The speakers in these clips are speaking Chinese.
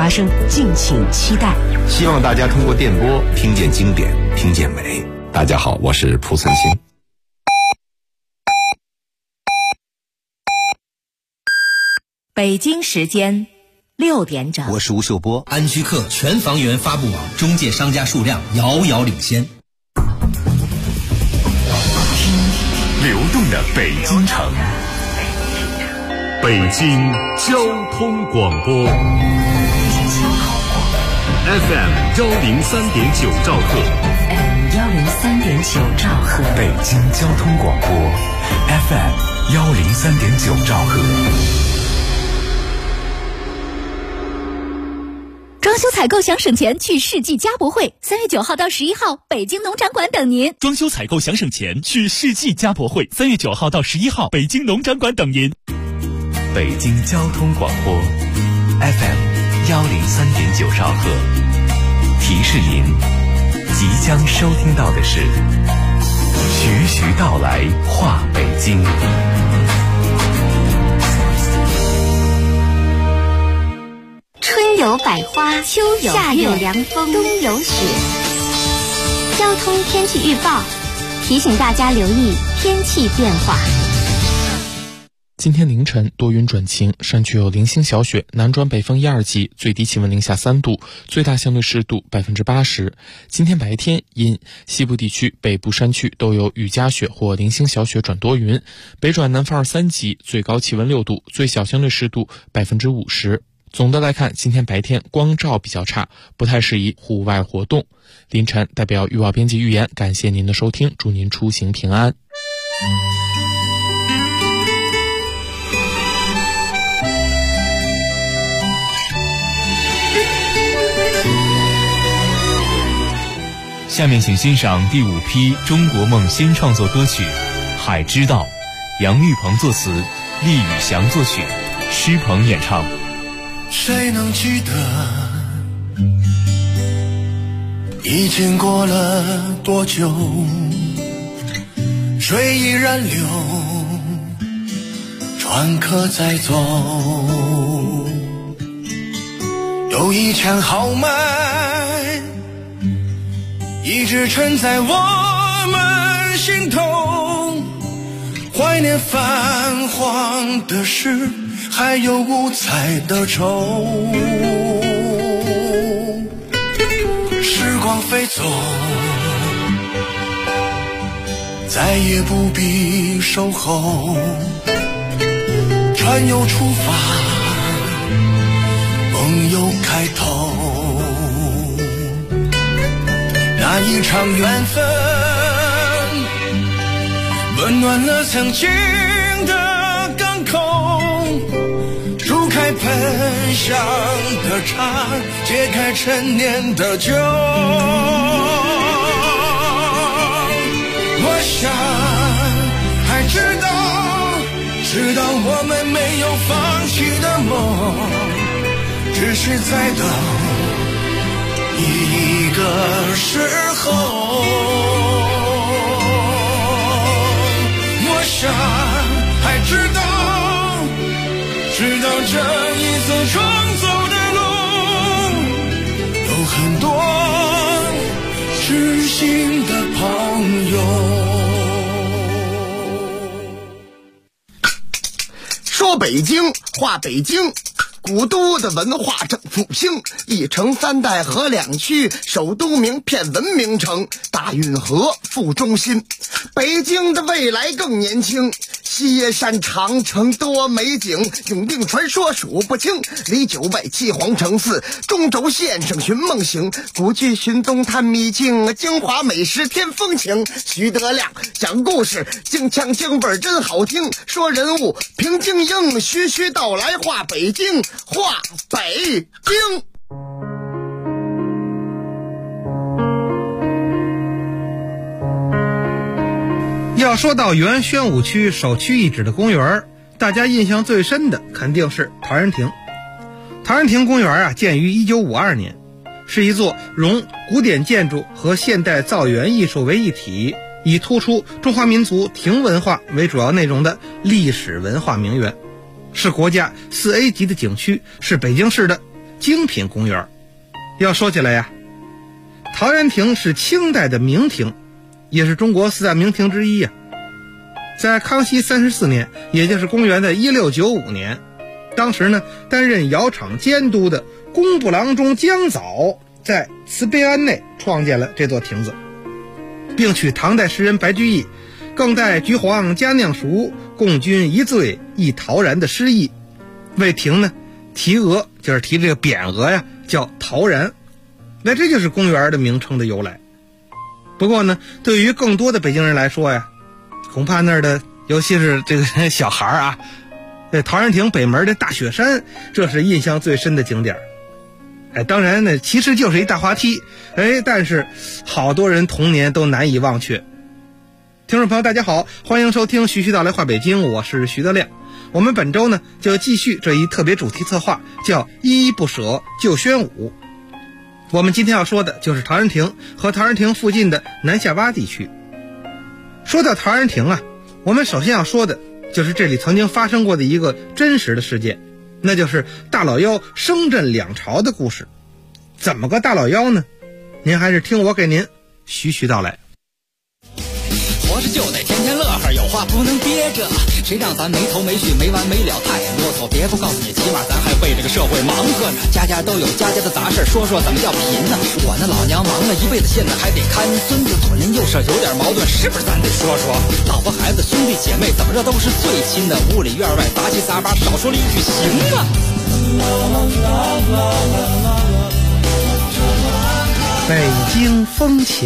发生，敬请期待。 希望大家通过电波听见经典，听见美。大家好，我是蒲存昕。 北京时间6点整， 我是吴秀波。 安居客全房源发布网中介商家数量遥遥领先。 流动的北京城，北京交通广播 FM 103.9兆赫， 103.9兆赫， 北京交通广播 FM 103.9兆赫。 装修采购想省钱，去世纪家博会，3月9号到11号，北京农展馆等您。 装修采购想省钱，去世纪家博会，3月9号到11号，北京农展馆等您。 北京交通广播 FM 103.9兆赫，提示您，即将收听到的是徐徐道来话北京。 春有百花，秋有夏有凉风，冬有雪。交通天气预报提醒大家留意天气变化。 今天凌晨多云转晴，山区有零星小雪，南转北风1、2级，最低气温零下3度，最大相对湿度80%。今天白天阴，西部地区、北部山区都有雨夹雪或零星小雪转多云，北转南风2、3级，最高气温6度，最小相对湿度50%。总的来看，今天白天光照比较差，不太适宜户外活动。凌晨代表预报编辑预言，感谢您的收听，祝您出行平安。 下面请欣赏第5批中国梦新创作歌曲《海之道》，杨玉鹏作词，厉宇翔作曲，施鹏演唱。 谁能记得已经过了多久，水依然流，船可再走，有一腔豪迈一直沉在我们心头，怀念泛黄的诗，还有五彩的愁。时光飞走，再也不必守候，船又出发，梦又开头。那一场缘分温暖了曾经的港口，煮开喷香的茶，解开陈年的酒。我想还知道我们没有放弃的梦，只是在等一个时候。我想还知道这一次重走的路，有很多知心的朋友。 说北京话北京，古都的文化正复兴，一城三代河两区，首都名片文明城，大运河副中心。北京的未来更年轻，西耶山长城多美景，永定传说数不清，离九外七皇城寺，中轴线上寻梦行，古剧寻踪探秘境，京华美食添风情。徐德亮讲故事，京腔京味真好听，说人物评京英，徐徐道来话北京，话北京。 要说到原宣武区首屈一指的公园，大家印象最深的肯定是陶然亭。陶然亭公园建于1952年，是一座融古典建筑和现代造园艺术为一体，以突出中华民族亭文化为主要内容的历史文化名园，是国家4A 级的景区，是北京市的精品公园。要说起来呀，陶然亭是清代的名亭，也是中国4大名亭之一呀。在康熙34年，也就是公元的1695年，当时呢担任窑厂监督的工部郎中江藻在慈悲庵内创建了这座亭子，并取唐代诗人白居易更待橘黄佳酿熟，共君一醉一陶然的诗意，为亭呢题额，就是题这个匾额呀，叫陶然。那这就是公园的名称的由来。不过呢，对于更多的北京人来说呀，恐怕那儿的尤其是这个小孩啊，陶然亭北门的大雪山，这是印象最深的景点。当然呢，其实就是一大滑梯，但是好多人童年都难以忘却。听众朋友大家好，欢迎收听徐徐道来话北京，我是徐德亮。我们本周呢就继续这一特别主题策划，叫依依不舍救宣武。我们今天要说的就是陶然亭和陶然亭附近的南下洼地区。说到陶然亭啊，我们首先要说的就是这里曾经发生过的一个真实的事件，那就是大老妖声震两朝的故事。怎么个大老妖呢？您还是听我给您徐徐道来。 活着就得天天乐呵，有话不能憋着，谁让咱没头没绪没完没了，太啰嗦。别不告诉你，起码咱还为这个社会忙活呢。家家都有家家的杂事，说说怎么叫贫呢？我那老娘忙了一辈子，现在还得看孙子，左邻右舍有点矛盾，是不是咱得说说？老婆孩子兄弟姐妹怎么着都是最亲的，屋里院外杂七杂八，少说了一句行啊。 北京风情。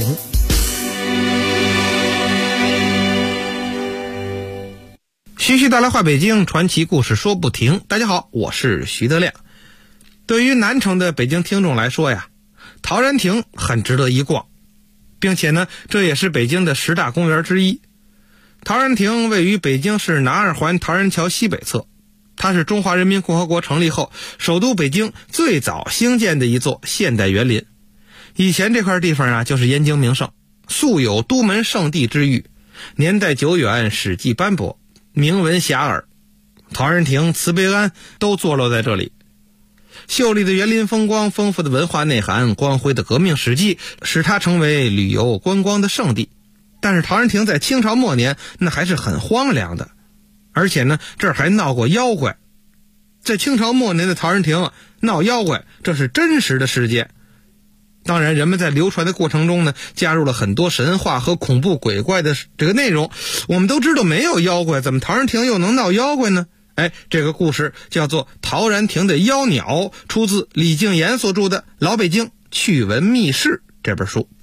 徐徐道来话北京，传奇故事说不停。大家好，我是徐德亮。对于南城的北京听众来说呀，陶然亭很值得一逛，并且呢，这也是北京的10大公园之一。陶然亭位于北京市南二环陶然桥西北侧，它是中华人民共和国成立后首都北京最早兴建的一座现代园林。以前这块地方啊，就是燕京名胜，素有都门圣地之誉，年代久远，史迹斑驳，名闻遐迩。陶然亭、慈悲庵都坐落在这里。秀丽的园林风光，丰富的文化内涵，光辉的革命史迹，使它成为旅游观光的圣地。但是陶然亭在清朝末年那还是很荒凉的，而且呢，这儿还闹过妖怪。在清朝末年的陶然亭闹妖怪，这是真实的事件。当然，人们在流传的过程中呢，加入了很多神话和恐怖鬼怪的这个内容。我们都知道没有妖怪，怎么陶然亭又能闹妖怪呢？这个故事叫做《陶然亭的妖鸟》，出自李敬言所著的《老北京趣闻秘事》这本书。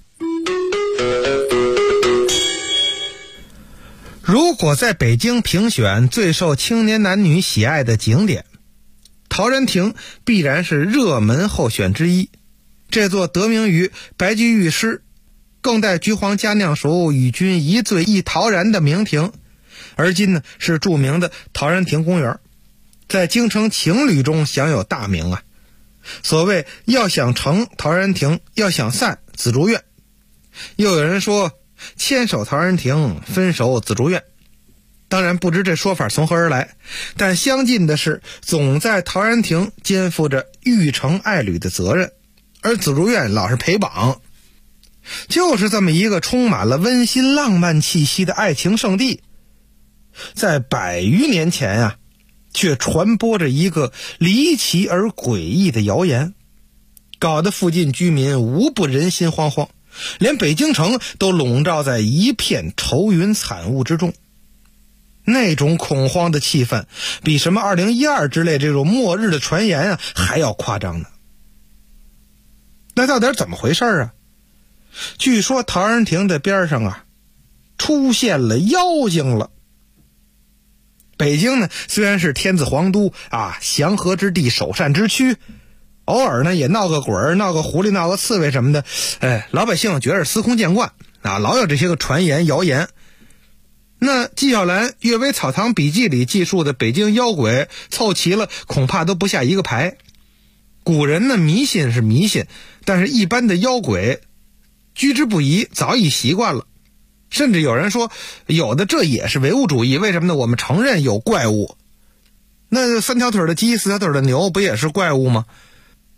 如果在北京评选最受青年男女喜爱的景点，陶然亭必然是热门候选之一。这座得名于白居易诗更待橘黄佳酿熟，与君一醉一陶然的名亭，而今呢是著名的陶然亭公园，在京城情侣中享有大名啊。所谓要想成陶然亭，要想散紫竹院。又有人说牵手陶然亭，分手紫竹院。当然不知这说法从何而来，但相近的是总在陶然亭肩负着育成爱侣的责任，而紫竹院老是陪绑。就是这么一个充满了温馨浪漫气息的爱情圣地，在100余年前啊，却传播着一个离奇而诡异的谣言，搞得附近居民无不人心惶惶，连北京城都笼罩在一片愁云惨雾之中。那种恐慌的气氛比什么2012之类这种末日的传言啊还要夸张呢。那到底怎么回事啊？据说陶然亭的边上啊出现了妖精了。北京呢虽然是天子皇都啊，祥和之地，首善之区，偶尔呢也闹个鬼，闹个狐狸，闹个刺猬什么的，老百姓觉得司空见惯啊，老有这些个传言谣言。那纪晓岚《阅微草堂笔记》里记述的北京妖鬼凑齐了恐怕都不下一个排。古人呢迷信是迷信，但是一般的妖鬼居之不疑，早已习惯了。甚至有人说有的这也是唯物主义，为什么呢？我们承认有怪物，那3条腿的鸡4条腿的牛不也是怪物吗？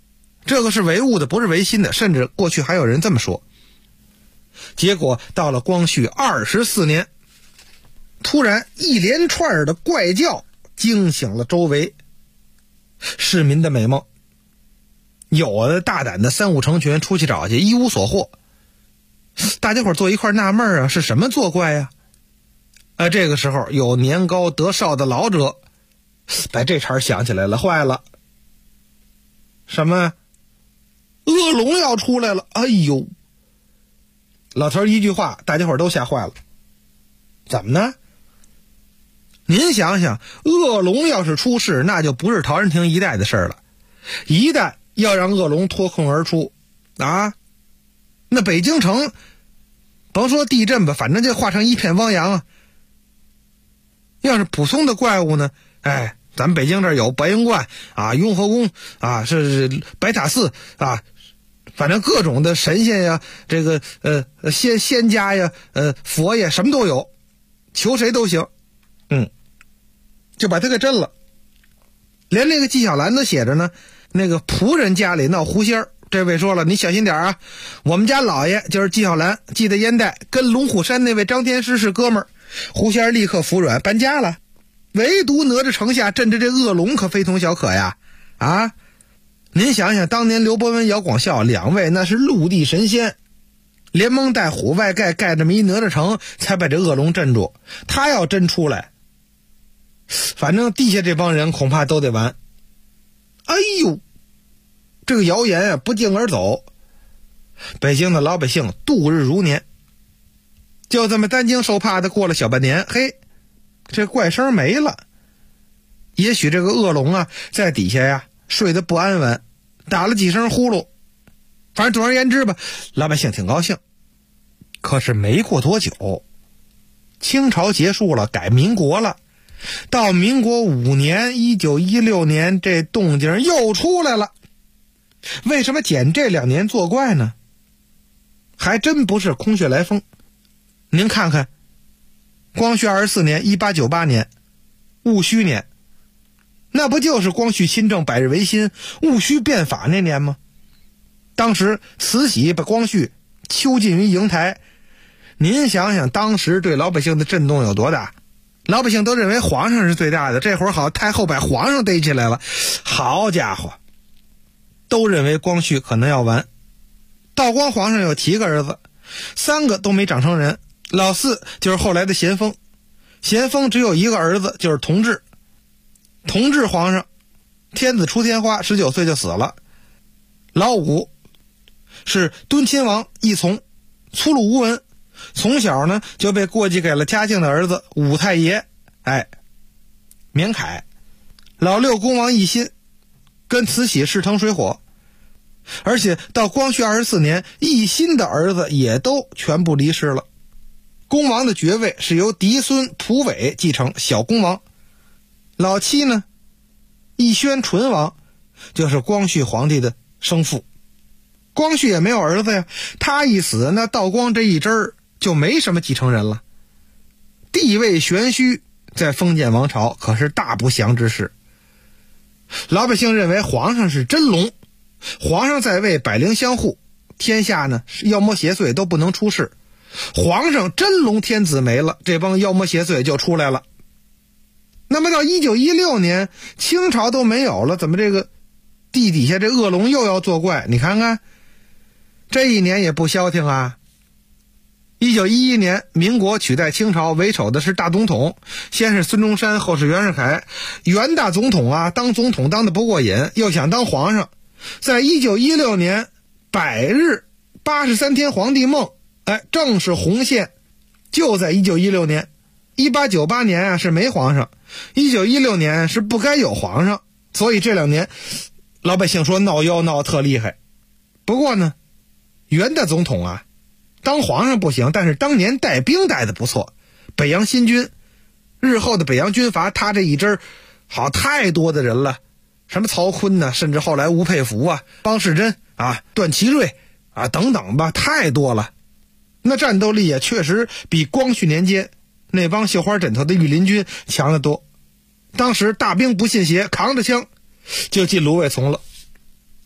这个是唯物的，不是唯心的，甚至过去还有人这么说。结果到了光绪24年，突然一连串的怪叫惊醒了周围市民的美梦，有的大胆的三五成群出去找去，一无所获。大家伙坐一块纳闷啊，是什么作怪呀？这个时候有年高德少的老者把这茬想起来了，坏了，什么恶龙要出来了！哎呦，老头一句话，大家伙都吓坏了。怎么呢？您想想，恶龙要是出世，那就不是陶然亭一带的事了。一旦要让恶龙脱困而出啊，那北京城甭说地震吧，反正就化成一片汪洋啊。要是普通的怪物呢，咱们北京这儿有白云观啊、雍和宫啊、是白塔寺啊，反正各种的神仙呀，这个仙家呀、佛爷什么都有，求谁都行。就把他给震了。连那个纪晓岚都写着呢，那个仆人家里闹狐仙儿，这位说了，你小心点啊，我们家老爷就是纪晓岚，记得烟袋跟龙虎山那位张天师是哥们儿。狐仙儿立刻服软搬家了，唯独哪吒城下镇着这恶龙可非同小可呀！啊，您想想，当年刘伯温、姚广孝两位那是陆地神仙，连蒙带虎外盖这么一哪吒城，才把这恶龙镇住。他要真出来，反正地下这帮人恐怕都得完。哎呦，这个谣言啊不胫而走，北京的老百姓度日如年。就这么担惊受怕的过了小半年，嘿，这怪声没了。也许这个恶龙啊在底下呀睡得不安稳，打了几声呼噜，反正总而言之吧，老百姓挺高兴。可是没过多久，清朝结束了，改民国了。到民国5年1916年，这动静又出来了。为什么捡这2年作怪呢？还真不是空穴来风。您看看，光绪24年1898年戊戌年，那不就是光绪亲政百日维新戊戌变法那年吗？当时慈禧把光绪囚禁于瀛台，您想想当时对老百姓的震动有多大。老百姓都认为皇上是最大的，这会儿好，太后把皇上逮起来了，好家伙，都认为光绪可能要完。道光皇上有7个儿子，3个都没长成人，老4就是后来的咸丰，咸丰只有1个儿子，就是同治。同治皇上天子出天花，19岁就死了。老5是敦亲王奕从，粗鲁无闻，从小呢就被过继给了嘉靖的儿子武太爷，绵凯。老6恭王奕欣跟慈禧势腾水火，而且到光绪24年，奕欣的儿子也都全部离世了。恭王的爵位是由嫡孙溥伟继承小恭王。老7呢，奕宣纯王就是光绪皇帝的生父。光绪也没有儿子呀，他一死，那道光这一支儿就没什么继承人了。地位悬虚，在封建王朝可是大不祥之事。老百姓认为皇上是真龙，皇上在位，百灵相护，天下呢妖魔邪祟都不能出世。皇上真龙天子没了，这帮妖魔邪祟就出来了。那么到1916年，清朝都没有了，怎么这个地底下这恶龙又要作怪？你看看，这一年也不消停啊。1911年，民国取代清朝为首的是大总统，先是孙中山，后是袁世凯。袁大总统啊，当总统当得不过瘾，又想当皇上。在1916年百日83天皇帝梦，正是红线，就在1916年。1898年啊是没皇上，1916年是不该有皇上，所以这2年老百姓说闹妖闹得特厉害。不过呢，袁大总统啊当皇上不行，但是当年带兵带的不错，北洋新军，日后的北洋军阀，他这一支好太多的人了，什么曹锟呢，甚至后来吴佩孚啊、邦世珍啊、段祺瑞啊等等吧，太多了。那战斗力也确实比光绪年间那帮绣花枕头的御林军强得多。当时大兵不信邪，扛着枪就进芦苇丛了。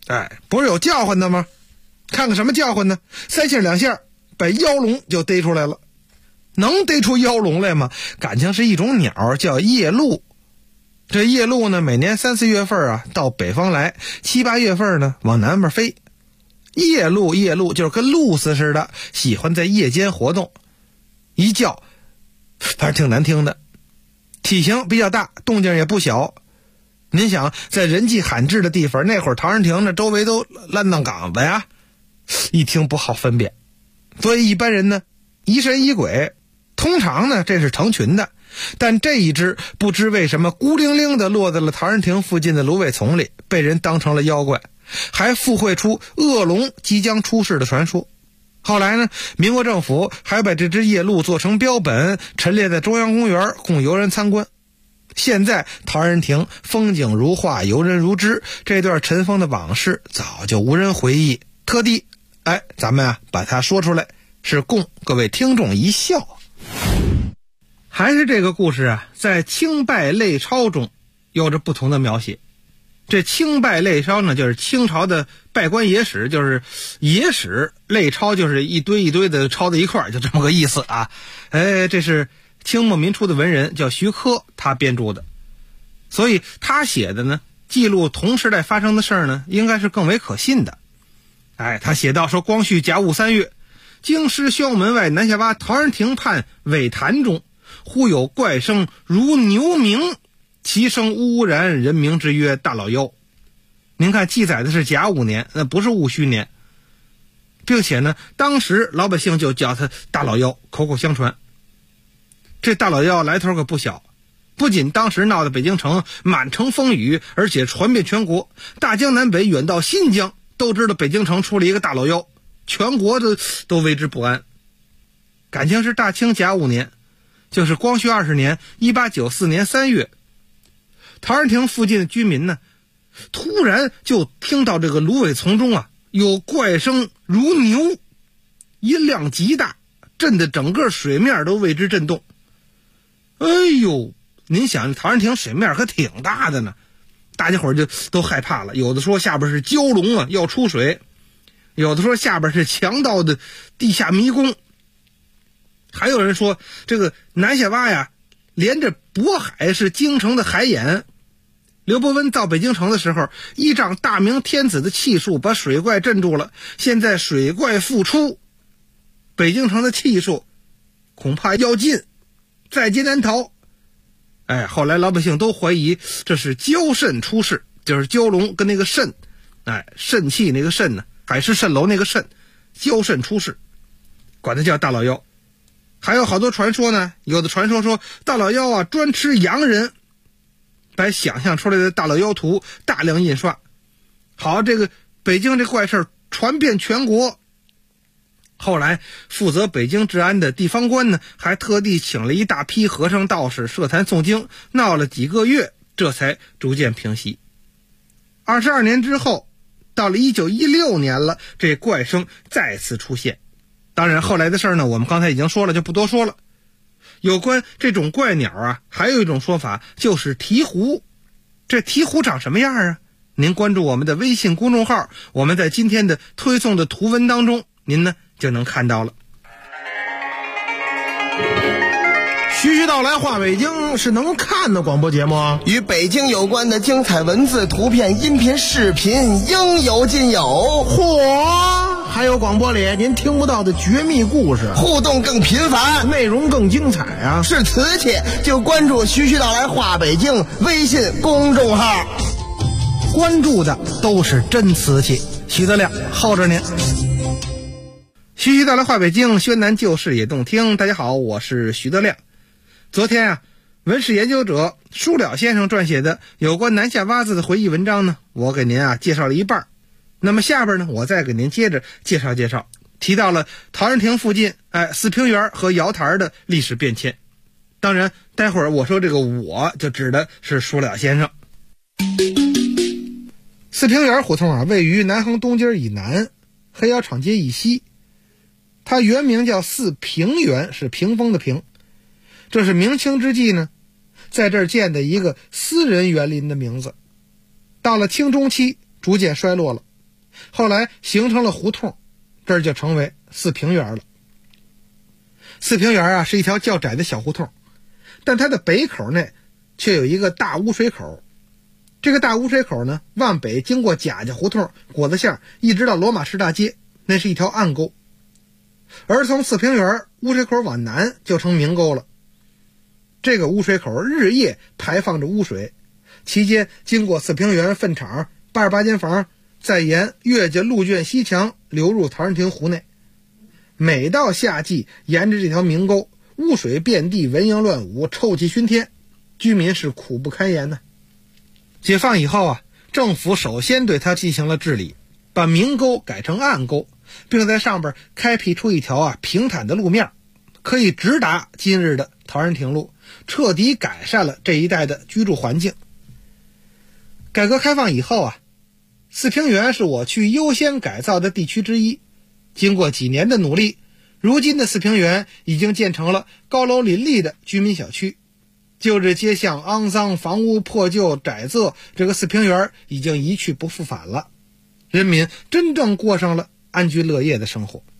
不是有叫唤的吗？看看什么叫唤呢？三下两下把妖龙就逮出来了。能逮出妖龙来吗？感情是一种鸟，叫夜鹭。这夜鹭呢，每年3、4月份啊到北方来，7、8月份呢往南边飞。夜鹭就是跟鹭鸶似的，喜欢在夜间活动。一叫反正挺难听的，体型比较大，动静也不小。您想在人迹罕至的地方，那会儿陶然亭那周围都烂荡岗子呀，一听不好分辨。所以一般人呢疑神疑鬼，通常呢这是成群的，但这一只不知为什么孤零零的落在了陶然亭附近的芦苇丛里，被人当成了妖怪，还附会出恶龙即将出世的传说。后来呢，民国政府还把这只夜鹭做成标本，陈列在中央公园供游人参观。现在陶然亭风景如画，游人如织，这段尘封的往事早就无人回忆，特地咱们把它说出来，是供各位听众一笑。还是这个故事啊，在清拜类钞中有着不同的描写。这清拜类钞呢，就是清朝的拜官野史，就是野史，类钞就是一堆一堆的抄在一块，就这么个意思啊。这是清末民初的文人叫徐科，他编著的，所以他写的呢，记录同时代发生的事儿呢，应该是更为可信的。他写到说，光绪甲午3月，京师宣武门外南下洼陶然亭畔苇潭中，忽有怪声如牛鸣，其声呜呜然，人名之曰大老妖。您看记载的是甲午年，那不是戊戌年，并且呢当时老百姓就叫他大老妖，口口相传。这大老妖来头可不小，不仅当时闹得北京城满城风雨，而且传遍全国，大江南北远到新疆都知道北京城出了一个大老妖，全国都为之不安。感情是大清甲午年，就是光绪20年1894年3月，陶然亭附近的居民呢，突然就听到这个芦苇丛中啊有怪声如牛，音量极大，震得整个水面都为之震动。您想陶然亭水面可挺大的呢，大家伙就都害怕了。有的说下边是蛟龙啊要出水，有的说下边是强盗的地下迷宫，还有人说这个南下洼呀连着渤海是京城的海眼。刘伯温造北京城的时候，依仗大明天子的气数把水怪镇住了，现在水怪复出，北京城的气数恐怕要尽，在劫难逃。后来老百姓都怀疑这是蛟蜃出世，就是蛟龙跟那个蜃，蜃气那个蜃呢，海市蜃楼那个蜃，蛟蜃出世，管它叫大老妖。还有好多传说呢，有的传说说大老妖啊专吃洋人，把想象出来的大老妖图大量印刷。好，这个北京这怪事传遍全国。后来负责北京治安的地方官呢，还特地请了一大批和尚道士设坛诵经，闹了几个月，这才逐渐平息。22年之后，到了1916年了，这怪声再次出现。当然后来的事呢，我们刚才已经说了，就不多说了。有关这种怪鸟啊，还有一种说法就是鹈鹕。这鹈鹕长什么样啊？您关注我们的微信公众号，我们在今天的推送的图文当中，您呢就能看到了。 徐徐道来话北京是能看的广播节目啊， 与北京有关的精彩文字、图片、音频、视频应有尽有。 嚯！还有广播里您听不到的绝密故事， 互动更频繁， 内容更精彩啊！ 是瓷器就关注徐徐道来话北京微信公众号， 关注的都是真瓷器。徐德亮候着您。徐徐道来话北京，宣南旧事也动听。大家好，我是徐德亮。昨天啊，文史研究者舒了先生撰写的有关南下洼子的回忆文章呢，我给您介绍了一半。那么下边呢，我再给您接着介绍介绍，提到了陶然亭附近四平园和瑶台的历史变迁。当然待会儿我说这个我就指的是舒了先生。四平园胡同位于南横东街以南，黑窑厂街以西。它原名叫四平园，是屏风的屏。这是明清之际呢，在这儿建的一个私人园林的名字。到了清中期逐渐衰落了， 后来形成了胡同，这儿就成为四平园了。四平园是一条较窄的小胡同，但它的北口内却有一个大污水口。这个大污水口呢，往北经过贾家胡同、果子巷，一直到罗马市大街，那是一条暗沟。而从四平园污水口往南就成明沟了。这个污水口日夜排放着污水，期间经过四平园粪场、88间房，再沿越界鹿圈西墙流入陶然亭湖内。每到夏季，沿着这条明沟，污水遍地，蚊蝇乱舞，臭气熏天，居民是苦不堪言呢。解放以后政府首先对它进行了治理，把明沟改成暗沟，并在上边开辟出一条平坦的路面，可以直达今日的陶然亭路，彻底改善了这一带的居住环境。改革开放以后四平园是我区优先改造的地区之一。经过几年的努力，如今的四平园已经建成了高楼林立的居民小区。旧日街巷肮脏，房屋破旧窄仄，这个四平园已经一去不复返了，人民真正过上了安居乐业的生活。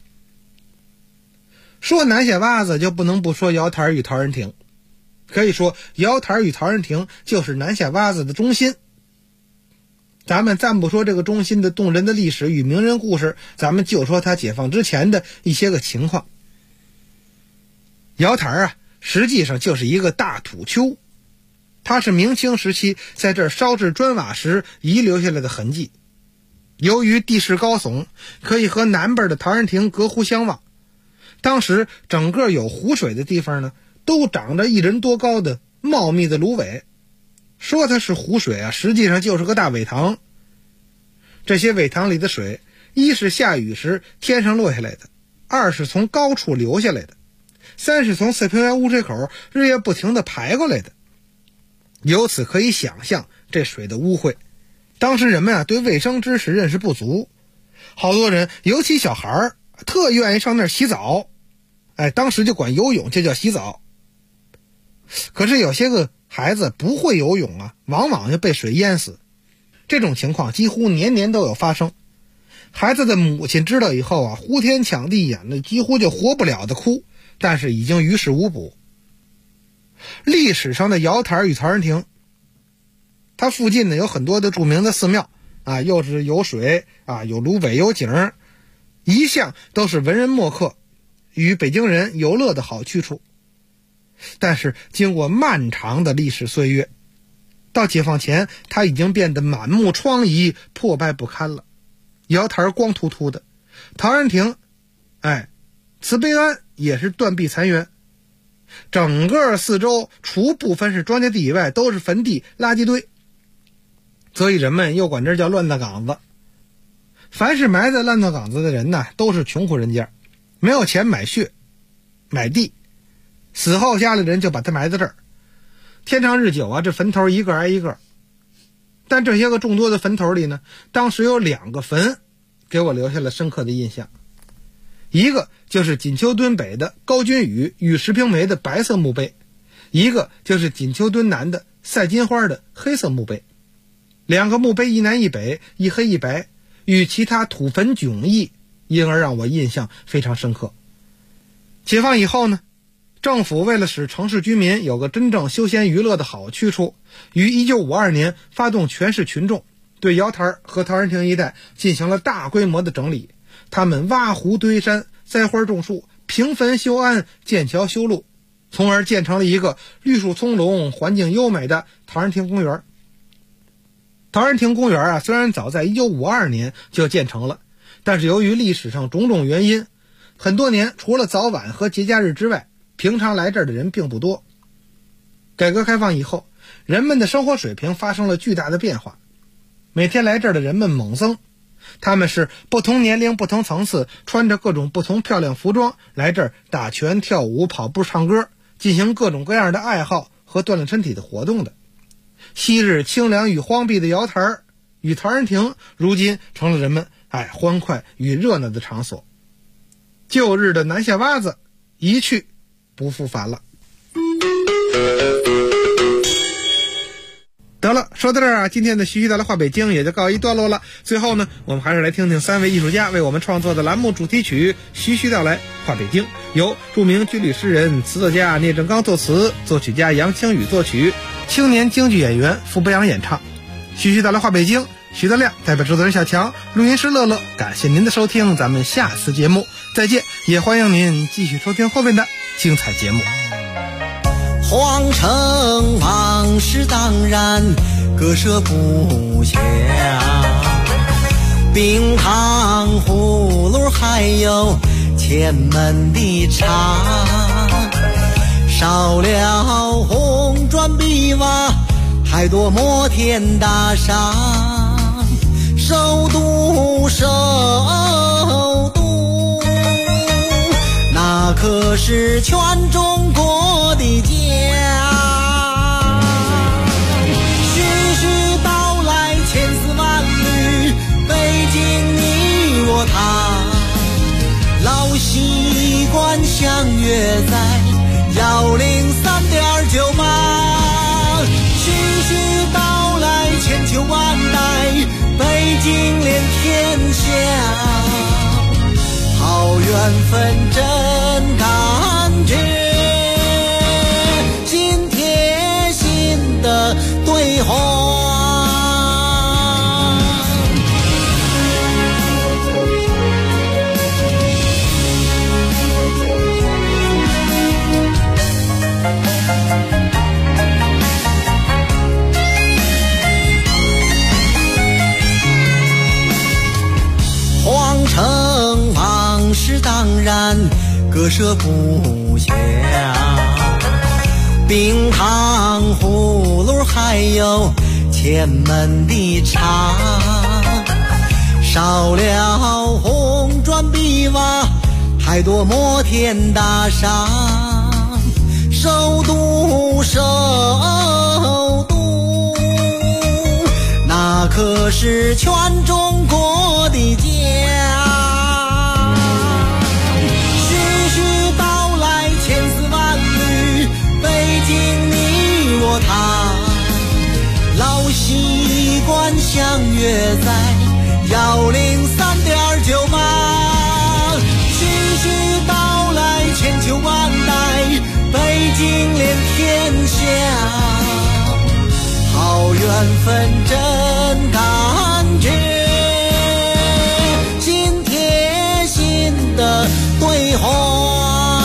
说南下洼子就不能不说瑶台与陶然亭，可以说瑶台与陶然亭就是南下洼子的中心。咱们暂不说这个中心的动人的历史与名人故事，咱们就说它解放之前的一些个情况。瑶台实际上就是一个大土丘，它是明清时期在这儿烧制砖瓦时遗留下来的痕迹。由于地势高耸，可以和南边的陶然亭隔湖相望。当时整个有湖水的地方呢，都长着一人多高的茂密的芦苇。说它是湖水实际上就是个大苇塘。这些苇塘里的水，一是下雨时天上落下来的，二是从高处流下来的，三是从四平园污水口日夜不停地排过来的。由此可以想象这水的污秽。当时人们对卫生知识认识不足，好多人尤其小孩特愿意上那儿洗澡，当时就管游泳就叫洗澡。可是有些个孩子不会游泳往往就被水淹死。这种情况几乎年年都有发生。孩子的母亲知道以后呼天抢地，眼泪几乎就活不了的哭，但是已经于事无补。历史上的瑶台与陶然亭，它附近呢有很多的著名的寺庙又是有水有芦苇有景，一向都是文人墨客与北京人游乐的好去处。但是经过漫长的历史岁月，到解放前它已经变得满目疮痍，破败不堪了。瑶台光秃秃的，陶然亭慈悲庵也是断壁残垣，整个四周除部分是庄稼地以外都是坟地垃圾堆，所以人们又管这叫乱葬岗子。凡是埋在乱葬岗子的人都是穷苦人家，没有钱买穴买地，死后家里人就把他埋在这儿。天长日久这坟头一个挨一个。但这些个众多的坟头里呢，当时有2个坟给我留下了深刻的印象。一个就是锦秋墩北的高君宇与石平梅的白色墓碑，一个就是锦秋墩南的赛金花的黑色墓碑。2个墓碑一南一北，一黑一白，与其他土坟迥异，因而让我印象非常深刻。解放以后呢，政府为了使城市居民有个真正休闲娱乐的好去处，于1952年发动全市群众对瑶台和陶然亭一带进行了大规模的整理。他们挖湖堆山，栽花种树，平坟修庵，建桥修路，从而建成了一个绿树葱茏、环境优美的陶然亭公园。陶然亭公园虽然早在1952年就建成了，但是由于历史上种种原因，很多年除了早晚和节假日之外，平常来这儿的人并不多。改革开放以后，人们的生活水平发生了巨大的变化，每天来这儿的人们猛增，他们是不同年龄不同层次，穿着各种不同漂亮服装来这儿打拳跳舞跑步唱歌，进行各种各样的爱好和锻炼身体的活动的。昔日清凉与荒僻的瑶台与陶然亭，如今成了人们欢快与热闹的场所。旧日的南下洼子一去不复返了。 得了，说到这儿啊，今天的徐徐带来话北京也就告一段落了。最后呢，我们还是来听听3位艺术家为我们创作的栏目主题曲《徐徐带来话北京》，由著名军旅诗人、词作家聂正刚作词，作曲家杨清宇作曲，青年京剧演员傅博洋演唱。徐徐带来话北京，徐德亮代表制作人小强，录音师乐乐，感谢您的收听，咱们下次节目再见，也欢迎您继续收听后面的精彩节目。 皇城往事当然割舍不下，冰糖葫芦还有前门的茶，少了红砖碧瓦还多摩天大厦，首都那可是全中国的家。徐徐道来千丝万缕，北京你我他，老习惯相约在103.98。徐徐道来千秋万代，北京连天下，好缘分真感觉，心贴心的对话。皇城往事当然割舍不下，冰糖葫芦还有前门的茶，少了红砖碧瓦还多摩天大厦，首都那可是全中国的家。徐徐道来千丝万缕，北京你我他，老习惯相约在103.98。徐徐道来千秋万代，北京连天下，好缘分真感觉，心贴心的对话。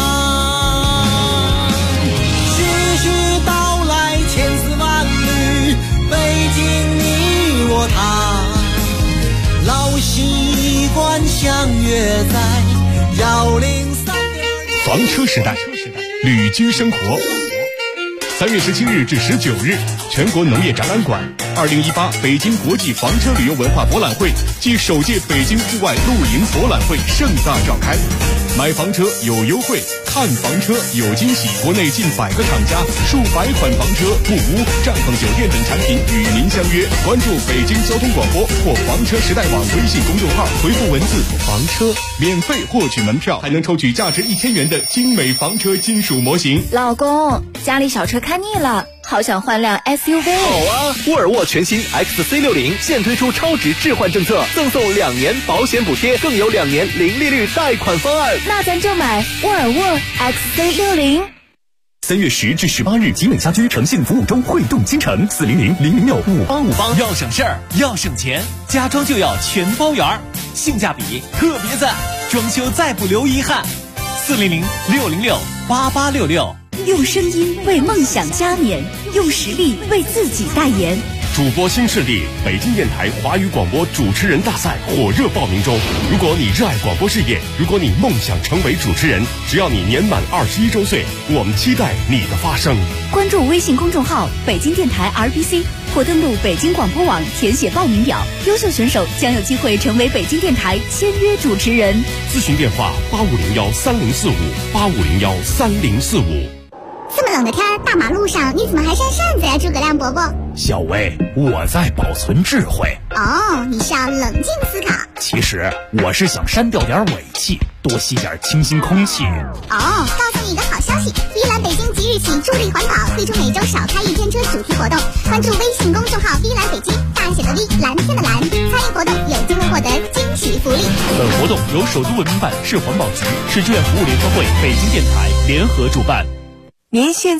徐徐道来千丝万缕，北京你我他，老习惯相约在103.98。 房车时代，旅居生活。3月17日至19日，全国农业展览馆2018北京国际房车旅游文化博览会暨首届北京户外露营博览会盛大召开。买房车有优惠，看房车有惊喜，国内近100个厂家、数百款房车、木屋、帐篷酒店等产品与您相约。关注北京交通广播或房车时代网微信公众号，回复文字房车，免费获取门票，还能抽取价值1000元的精美房车金属模型。 老公，家里小车看腻了，好想换辆 SUV。 好啊，沃尔沃全新 XC60现推出超值置换政策，赠送2年保险补贴，更有2年零利率贷款方案。 那咱就买沃尔沃 XC60。 3月10至18日，集美家居诚信服务周汇动京城，400-006-5858。 要省事儿，要省钱，家装就要全包圆，性价比特别赞，装修再不留遗憾。400-606-8866。 用声音为梦想加冕，用实力为自己代言。 主播新势力北京电台华语广播主持人大赛火热报名中。如果你热爱广播事业，如果你梦想成为主持人，只要你年满21周岁，我们期待你的发声。 关注微信公众号北京电台 RBC 或登录北京广播网填写报名表，优秀选手将有机会成为北京电台签约主持人。 咨询电话8501304585013045。 这么冷的天，大马路上你怎么还扇扇子呀，诸葛亮伯伯？ 小薇，我在保存智慧。 哦，你是要冷静思考。 其实我是想删掉点尾气，多吸点清新空气。 哦，告诉你一个好消息，依兰北京即日起助力环保，推出每周少开一天车主题活动。关注微信公众号依兰北京，大写的 V， 蓝天的蓝，参与活动有机会获得惊喜福利。 本活动由首都文明办、市环保局、市志愿服务联合会、北京电台联合主办。 您现